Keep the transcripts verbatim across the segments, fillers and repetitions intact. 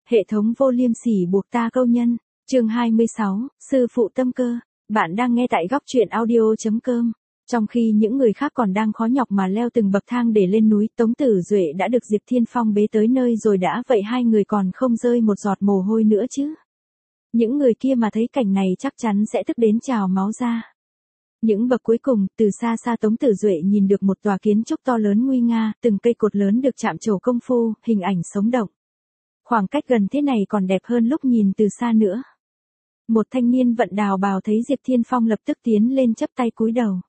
hệ thống vô liêm sỉ buộc ta câu nhân. Chương hai mươi sáu, sư phụ tâm cơ. Bạn đang nghe tại góc truyện audio chấm com. Trong khi những người khác còn đang khó nhọc mà leo từng bậc thang để lên núi, Tống Tử Duệ đã được Diệp Thiên Phong bế tới nơi rồi đã, vậy hai người còn không rơi một giọt mồ hôi nữa chứ. Những người kia mà thấy cảnh này chắc chắn sẽ tức đến trào máu ra. Những bậc cuối cùng, từ xa xa Tống Tử Duệ nhìn được một tòa kiến trúc to lớn nguy nga, từng cây cột lớn được chạm trổ công phu, hình ảnh sống động. Khoảng cách gần thế này còn đẹp hơn lúc nhìn từ xa nữa. Một thanh niên vận đào bào thấy Diệp Thiên Phong lập tức tiến lên chắp tay cúi đầu.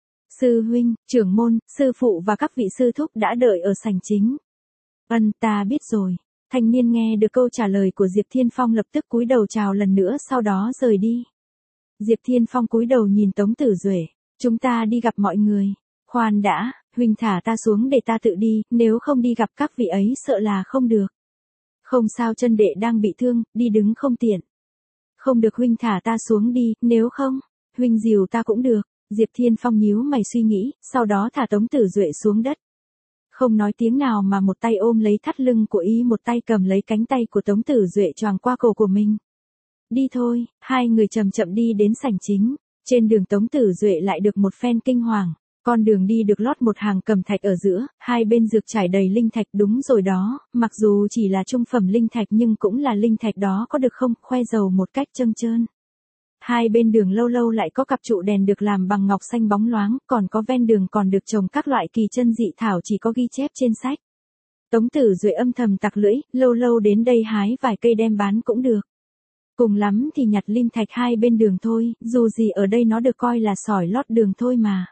Sư huynh, trưởng môn, sư phụ và các vị sư thúc đã đợi ở sảnh chính. Ân, ta biết rồi. Thanh niên nghe được câu trả lời của Diệp Thiên Phong lập tức cúi đầu chào lần nữa sau đó rời đi. Diệp Thiên Phong cúi đầu nhìn Tống Tử Duệ, chúng ta đi gặp mọi người. Khoan đã, huynh thả ta xuống để ta tự đi, nếu không đi gặp các vị ấy sợ là không được. Không sao, chân đệ đang bị thương, đi đứng không tiện. Không được, huynh thả ta xuống đi, nếu không, huynh dìu ta cũng được. Diệp Thiên Phong nhíu mày suy nghĩ, sau đó thả Tống Tử Duệ xuống đất. Không nói tiếng nào mà một tay ôm lấy thắt lưng của y, một tay cầm lấy cánh tay của Tống Tử Duệ choàng qua cổ của mình. Đi thôi, hai người chậm chậm đi đến sảnh chính. Trên đường Tống Tử Duệ lại được một phen kinh hoàng. Con đường đi được lót một hàng cẩm thạch ở giữa, hai bên dược trải đầy linh thạch, đúng rồi đó, mặc dù chỉ là trung phẩm linh thạch nhưng cũng là linh thạch đó, có được không, khoe dầu một cách trơn trơn. Hai bên đường lâu lâu lại có cặp trụ đèn được làm bằng ngọc xanh bóng loáng, còn có ven đường còn được trồng các loại kỳ chân dị thảo chỉ có ghi chép trên sách. Tống Tử Duệ âm thầm tặc lưỡi, lâu lâu đến đây hái vài cây đem bán cũng được. Cùng lắm thì nhặt linh thạch hai bên đường thôi, dù gì ở đây nó được coi là sỏi lót đường thôi mà.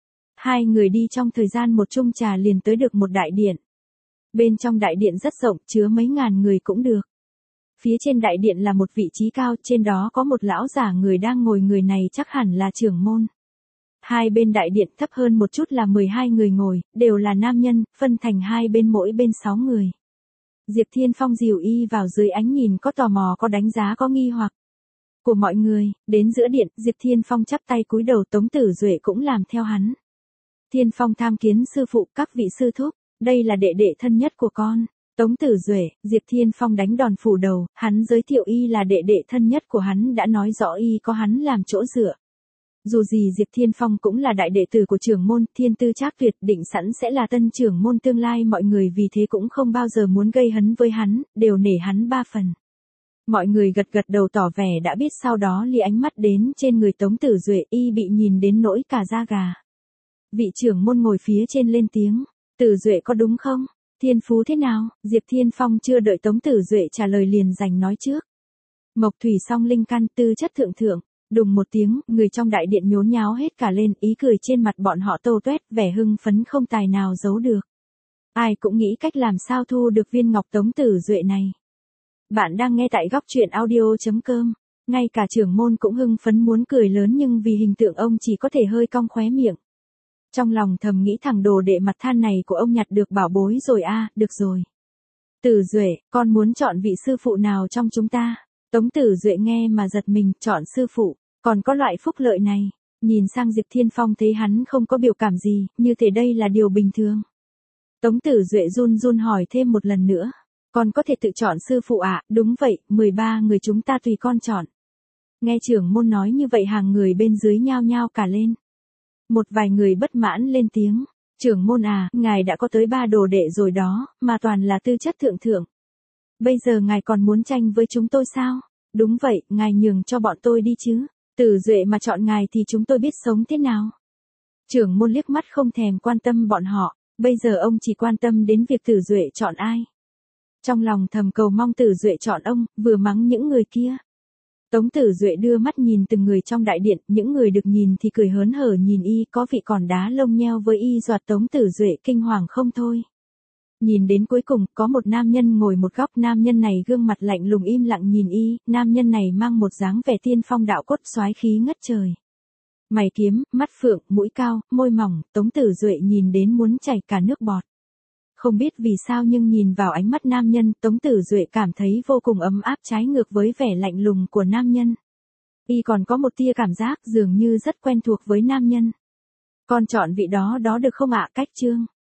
Hai người đi trong thời gian một chung trà liền tới được một đại điện. Bên trong đại điện rất rộng, chứa mấy ngàn người cũng được. Phía trên đại điện là một vị trí cao, trên đó có một lão giả người đang ngồi, người này chắc hẳn là trưởng môn. Hai bên đại điện thấp hơn một chút là mười hai người ngồi, đều là nam nhân, phân thành hai bên mỗi bên sáu người. Diệp Thiên Phong dìu y vào dưới ánh nhìn có tò mò, có đánh giá, có nghi hoặc của mọi người. Đến giữa điện, Diệp Thiên Phong chắp tay cúi đầu, Tống Tử Duệ cũng làm theo hắn. Thiên Phong tham kiến sư phụ, các vị sư thúc, đây là đệ đệ thân nhất của con. Tống Tử Duệ, Diệp Thiên Phong đánh đòn phủ đầu, hắn giới thiệu y là đệ đệ thân nhất của hắn, đã nói rõ y có hắn làm chỗ dựa. Dù gì Diệp Thiên Phong cũng là đại đệ tử của trưởng môn, thiên tư trác tuyệt, định sẵn sẽ là tân trưởng môn tương lai, mọi người vì thế cũng không bao giờ muốn gây hấn với hắn, đều nể hắn ba phần. Mọi người gật gật đầu tỏ vẻ đã biết, sau đó lia ánh mắt đến trên người Tống Tử Duệ, y bị nhìn đến nỗi cả da gà. Vị trưởng môn ngồi phía trên lên tiếng, Tử Duệ có đúng không? Thiên phú thế nào? Diệp Thiên Phong chưa đợi Tống Tử Duệ trả lời liền giành nói trước. Mộc thủy song linh căn, tư chất thượng thượng. Đùng một tiếng, người trong đại điện nhốn nháo hết cả lên, ý cười trên mặt bọn họ tô toét, vẻ hưng phấn không tài nào giấu được. Ai cũng nghĩ cách làm sao thu được viên ngọc Tống Tử Duệ này. Bạn đang nghe tại góc truyện audio chấm com. Ngay cả trưởng môn cũng hưng phấn muốn cười lớn nhưng vì hình tượng ông chỉ có thể hơi cong khóe miệng. Trong lòng thầm nghĩ thằng đồ đệ mặt than này của ông nhặt được bảo bối rồi a, à, được rồi. Tử Duệ, con muốn chọn vị sư phụ nào trong chúng ta? Tống Tử Duệ nghe mà giật mình, chọn sư phụ, còn có loại phúc lợi này. Nhìn sang Diệp Thiên Phong thấy hắn không có biểu cảm gì, như thể đây là điều bình thường. Tống Tử Duệ run run hỏi thêm một lần nữa, con có thể tự chọn sư phụ ạ? À? Đúng vậy, mười ba người chúng ta tùy con chọn. Nghe trưởng môn nói như vậy hàng người bên dưới nhao nhao cả lên. Một vài người bất mãn lên tiếng, trưởng môn à, ngài đã có tới ba đồ đệ rồi đó, mà toàn là tư chất thượng thượng. Bây giờ ngài còn muốn tranh với chúng tôi sao? Đúng vậy, ngài nhường cho bọn tôi đi chứ. Tử Duệ mà chọn ngài thì chúng tôi biết sống thế nào? Trưởng môn liếc mắt không thèm quan tâm bọn họ, bây giờ ông chỉ quan tâm đến việc Tử Duệ chọn ai. Trong lòng thầm cầu mong Tử Duệ chọn ông, vừa mắng những người kia. Tống Tử Duệ đưa mắt nhìn từng người trong đại điện, những người được nhìn thì cười hớn hở nhìn y, có vị còn đá lông nheo với y, dọa Tống Tử Duệ kinh hoàng không thôi. Nhìn đến cuối cùng, có một nam nhân ngồi một góc, nam nhân này gương mặt lạnh lùng im lặng nhìn y, nam nhân này mang một dáng vẻ tiên phong đạo cốt soái khí ngất trời. Mày kiếm, mắt phượng, mũi cao, môi mỏng, Tống Tử Duệ nhìn đến muốn chảy cả nước bọt. Không biết vì sao nhưng nhìn vào ánh mắt nam nhân, Tống Tử Duệ cảm thấy vô cùng ấm áp, trái ngược với vẻ lạnh lùng của nam nhân. Y còn có một tia cảm giác dường như rất quen thuộc với nam nhân. Con chọn vị đó đó được không ạ? Cách chương.